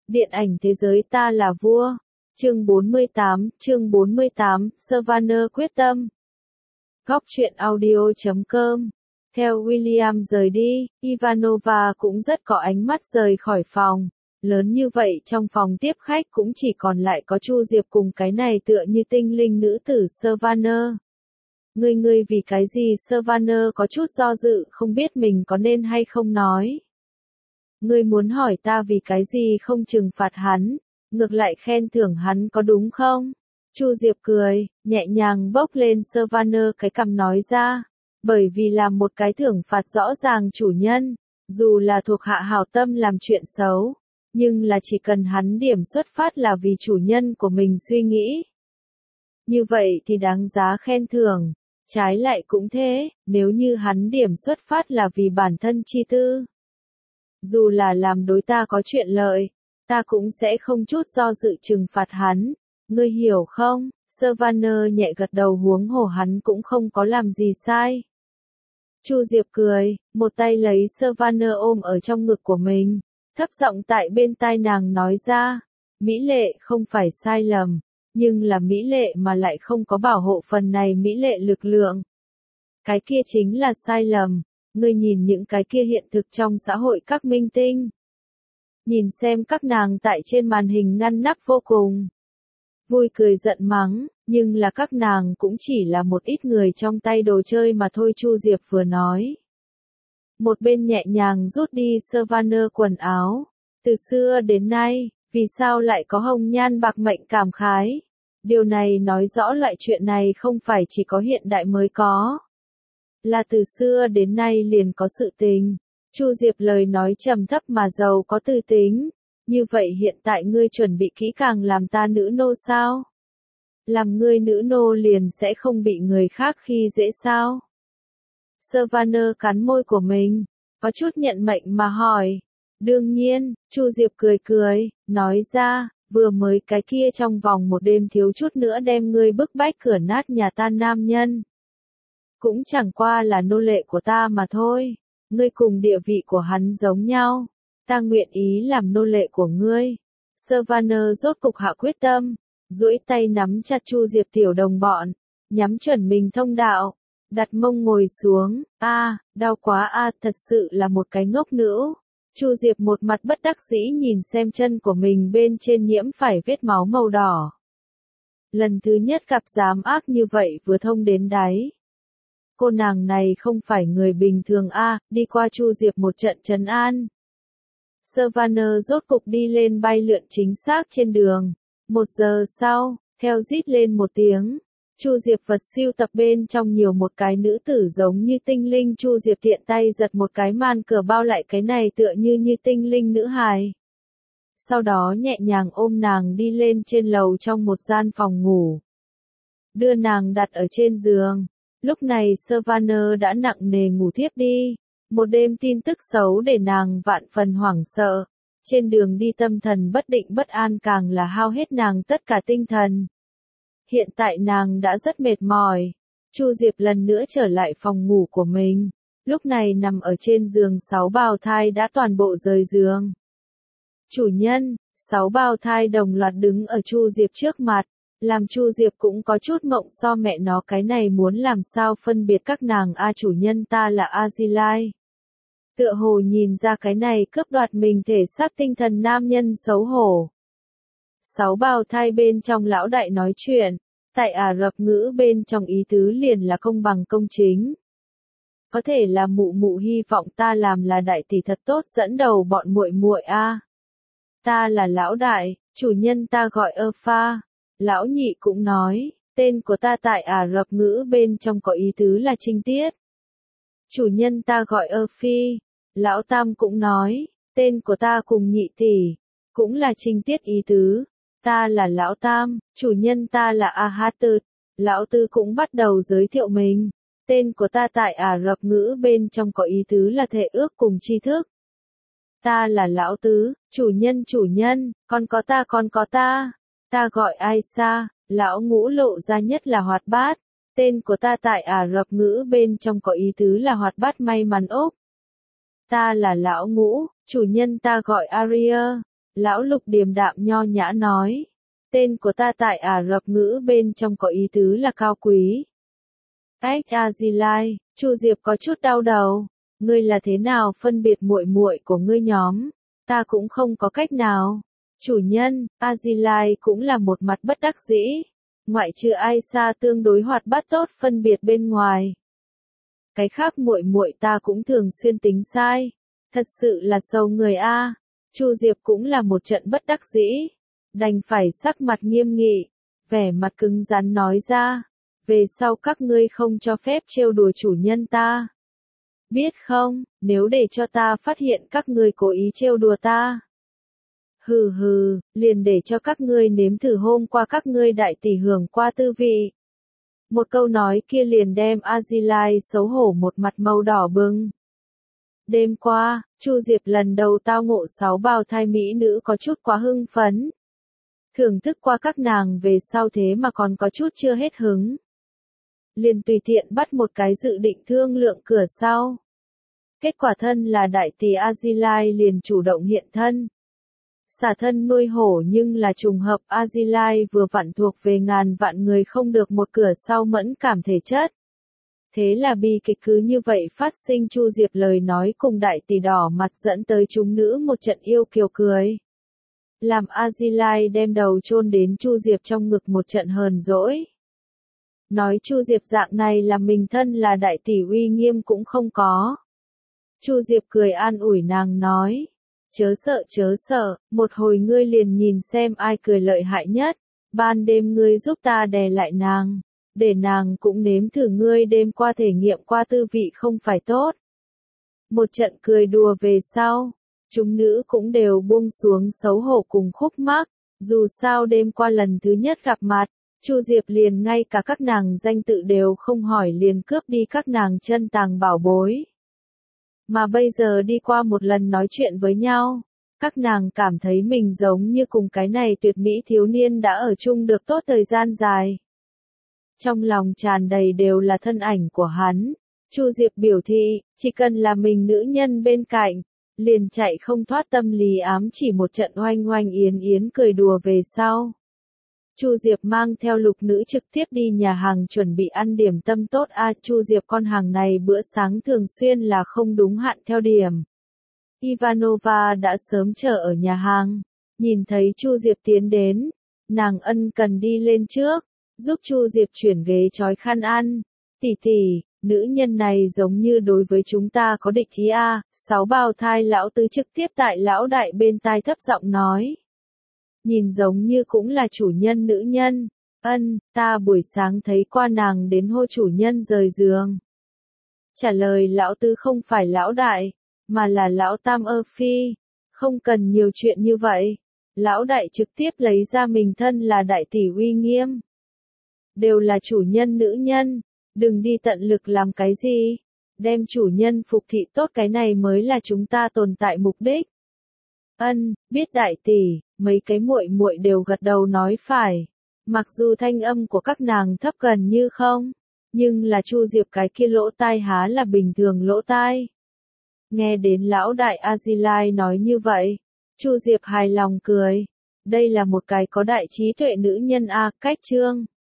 Điện ảnh thế giới ta là vua. Chương 48, Savannah quyết tâm. Góc truyện audio.com. Theo William rời đi, Ivanova cũng rất có ánh mắt rời khỏi phòng. Lớn như vậy trong phòng tiếp khách cũng chỉ còn lại có Chu Diệp cùng cái này tựa như tinh linh nữ tử Savannah. Ngươi vì cái gì? Savannah có chút do dự, không biết mình có nên hay không nói. Ngươi muốn hỏi ta vì cái gì không trừng phạt hắn, ngược lại khen thưởng hắn có đúng không? Chu Diệp cười, nhẹ nhàng bốc lên Savannah cái cằm nói ra, bởi vì là một cái thưởng phạt rõ ràng chủ nhân, dù là thuộc hạ hảo tâm làm chuyện xấu, nhưng là chỉ cần hắn điểm xuất phát là vì chủ nhân của mình suy nghĩ. Như vậy thì đáng giá khen thưởng, trái lại cũng thế, nếu như hắn điểm xuất phát là vì bản thân chi tư. Dù là làm đối ta có chuyện lợi, ta cũng sẽ không chút do dự trừng phạt hắn, ngươi hiểu không? Savannah nhẹ gật đầu, huống hồ hắn cũng không có làm gì sai. Chu Diệp cười, một tay lấy Savannah ôm ở trong ngực của mình, thấp giọng tại bên tai nàng nói ra, mỹ lệ không phải sai lầm, nhưng là mỹ lệ mà lại không có bảo hộ phần này mỹ lệ lực lượng. Cái kia chính là sai lầm. Ngươi nhìn những cái kia hiện thực trong xã hội các minh tinh. Nhìn xem các nàng tại trên màn hình ngăn nắp vô cùng. Vui cười giận mắng, nhưng là các nàng cũng chỉ là một ít người trong tay đồ chơi mà thôi. Chu Diệp vừa nói. Một bên nhẹ nhàng rút đi Savannah quần áo. Từ xưa đến nay, vì sao lại có hồng nhan bạc mệnh cảm khái? Điều này nói rõ loại chuyện này không phải chỉ có hiện đại mới có. Là từ xưa đến nay liền có sự tình. Chu Diệp lời nói trầm thấp mà giàu có tư tính. Như vậy hiện tại ngươi chuẩn bị kỹ càng làm ta nữ nô sao? Làm ngươi nữ nô liền sẽ không bị người khác khi dễ sao? Savannah cắn môi của mình, có chút nhận mệnh mà hỏi. Đương nhiên, Chu Diệp cười cười, nói ra, vừa mới cái kia trong vòng một đêm thiếu chút nữa đem ngươi bức bách cửa nát nhà ta nam nhân. Cũng chẳng qua là nô lệ của ta mà thôi, ngươi cùng địa vị của hắn giống nhau, ta nguyện ý làm nô lệ của ngươi. Savannah rốt cục hạ quyết tâm, duỗi tay nắm chặt Chu Diệp tiểu đồng bọn, nhắm chuẩn mình thông đạo, đặt mông ngồi xuống, đau quá thật sự là một cái ngốc nữ. Chu Diệp một mặt bất đắc dĩ nhìn xem chân của mình bên trên nhiễm phải vết máu màu đỏ. Lần thứ nhất gặp dám ác như vậy vừa thông đến đáy. Cô nàng này không phải người bình thường đi qua Chu Diệp một trận trấn an. Savannah rốt cục đi lên bay lượn chính xác trên đường. 1 giờ sau, theo rít lên một tiếng, Chu Diệp vật siêu tập bên trong nhiều một cái nữ tử giống như tinh linh. Chu Diệp tiện tay giật một cái màn cửa bao lại cái này tựa như tinh linh nữ hài. Sau đó nhẹ nhàng ôm nàng đi lên trên lầu trong một gian phòng ngủ. Đưa nàng đặt ở trên giường. Lúc này Savannah đã nặng nề ngủ thiếp đi. Một đêm tin tức xấu để nàng vạn phần hoảng sợ. Trên đường đi tâm thần bất định bất an càng là hao hết nàng tất cả tinh thần. Hiện tại nàng đã rất mệt mỏi. Chu Diệp lần nữa trở lại phòng ngủ của mình. Lúc này nằm ở trên giường 6 bào thai đã toàn bộ rời giường. Chủ nhân, 6 bào thai đồng loạt đứng ở Chu Diệp trước mặt. Làm Chu Diệp cũng có chút mộng so mẹ nó cái này muốn làm sao phân biệt các nàng. Chủ nhân ta là Azilai. Tựa hồ nhìn ra cái này cướp đoạt mình thể xác tinh thần nam nhân xấu hổ. 6 bào thai bên trong lão đại nói chuyện, tại Ả Rập ngữ bên trong ý tứ liền là công bằng công chính. Có thể là mụ mụ hy vọng ta làm là đại tỷ thật tốt dẫn đầu bọn muội muội Ta là lão đại, chủ nhân ta gọi Pha. Lão nhị cũng nói, tên của ta tại Ả Rập ngữ bên trong có ý tứ là trinh tiết. Chủ nhân ta gọi Phi. Lão tam cũng nói, tên của ta cùng nhị tỷ, cũng là trinh tiết ý tứ. Ta là lão tam, chủ nhân ta là Ahatut. Lão tư cũng bắt đầu giới thiệu mình. Tên của ta tại Ả Rập ngữ bên trong có ý tứ là thệ ước cùng tri thức. Ta là lão tứ, chủ nhân, con có ta. Ta gọi Aisa, lão ngũ lộ ra nhất là hoạt bát. Tên của ta tại Ả Rập ngữ bên trong có ý tứ là hoạt bát may mắn ốc. Ta là lão ngũ, chủ nhân ta gọi Aria. Lão Lục điềm đạm nho nhã nói. Tên của ta tại Ả Rập ngữ bên trong có ý tứ là cao quý. Ách Azilai, Chu Diệp có chút đau đầu. Ngươi là thế nào phân biệt muội muội của ngươi nhóm? Ta cũng không có cách nào. Chủ nhân, Azilai cũng là một mặt bất đắc dĩ. Ngoại trừ Aisa tương đối hoạt bát tốt phân biệt bên ngoài. Cái khác muội muội ta cũng thường xuyên tính sai. Thật sự là sầu người a. Chu Diệp cũng là một trận bất đắc dĩ. Đành phải sắc mặt nghiêm nghị, vẻ mặt cứng rắn nói ra. Về sau các ngươi không cho phép trêu đùa chủ nhân ta. Biết không, nếu để cho ta phát hiện các ngươi cố ý trêu đùa ta. Hừ hừ, liền để cho các ngươi nếm thử hôm qua các ngươi đại tỷ hưởng qua tư vị. Một câu nói kia liền đem Azilai xấu hổ một mặt màu đỏ bừng. Đêm qua, Chu Diệp lần đầu tao ngộ 6 bào thai mỹ nữ có chút quá hưng phấn. Thưởng thức qua các nàng về sau thế mà còn có chút chưa hết hứng. Liền tùy tiện bắt một cái dự định thương lượng cửa sau. Kết quả thân là đại tỷ Azilai liền chủ động hiện thân. Xả thân nuôi hổ nhưng là trùng hợp Azilai vừa vặn thuộc về ngàn vạn người không được một cửa sau mẫn cảm thể chất. Thế là bi kịch cứ như vậy phát sinh. Chu Diệp lời nói cùng đại tỷ đỏ mặt dẫn tới chúng nữ một trận yêu kiều cười. Làm Azilai đem đầu chôn đến Chu Diệp trong ngực một trận hờn dỗi. Nói Chu Diệp dạng này là mình thân là đại tỷ uy nghiêm cũng không có. Chu Diệp cười an ủi nàng nói. Chớ sợ, một hồi ngươi liền nhìn xem ai cười lợi hại nhất. Ban đêm ngươi giúp ta đè lại nàng. Để nàng cũng nếm thử ngươi đêm qua thể nghiệm qua tư vị không phải tốt. Một trận cười đùa về sau. Chúng nữ cũng đều buông xuống xấu hổ cùng khúc mắc. Dù sao đêm qua lần thứ nhất gặp mặt. Chu Diệp liền ngay cả các nàng danh tự đều không hỏi liền cướp đi các nàng chân tàng bảo bối. Mà bây giờ đi qua một lần nói chuyện với nhau, các nàng cảm thấy mình giống như cùng cái này tuyệt mỹ thiếu niên đã ở chung được tốt thời gian dài. Trong lòng tràn đầy đều là thân ảnh của hắn. Chu Diệp biểu thị, chỉ cần là mình nữ nhân bên cạnh, liền chạy không thoát tâm lý ám chỉ một trận oanh oanh yến yến cười đùa về sau. Chu Diệp mang theo Lục nữ trực tiếp đi nhà hàng chuẩn bị ăn điểm tâm tốt Chu Diệp con hàng này bữa sáng thường xuyên là không đúng hạn theo điểm. Ivanova đã sớm chờ ở nhà hàng, nhìn thấy Chu Diệp tiến đến, nàng ân cần đi lên trước, giúp Chu Diệp chuyển ghế trói khăn ăn. Tỷ tỷ, nữ nhân này giống như đối với chúng ta có địch ý 6 bào thai lão tứ trực tiếp tại lão đại bên tai thấp giọng nói. Nhìn giống như cũng là chủ nhân nữ nhân. Ta buổi sáng thấy qua nàng đến hô chủ nhân rời giường. Trả lời lão tứ không phải lão đại, mà là lão tam phi. Không cần nhiều chuyện như vậy. Lão đại trực tiếp lấy ra mình thân là đại tỷ uy nghiêm. Đều là chủ nhân nữ nhân, đừng đi tận lực làm cái gì. Đem chủ nhân phục thị tốt cái này mới là chúng ta tồn tại mục đích. Biết đại tỷ, mấy cái muội muội đều gật đầu nói phải. Mặc dù thanh âm của các nàng thấp gần như không, nhưng là Chu Diệp cái kia lỗ tai há là bình thường lỗ tai. Nghe đến lão đại Azilai nói như vậy, Chu Diệp hài lòng cười. Đây là một cái có đại trí tuệ nữ nhân cách chương.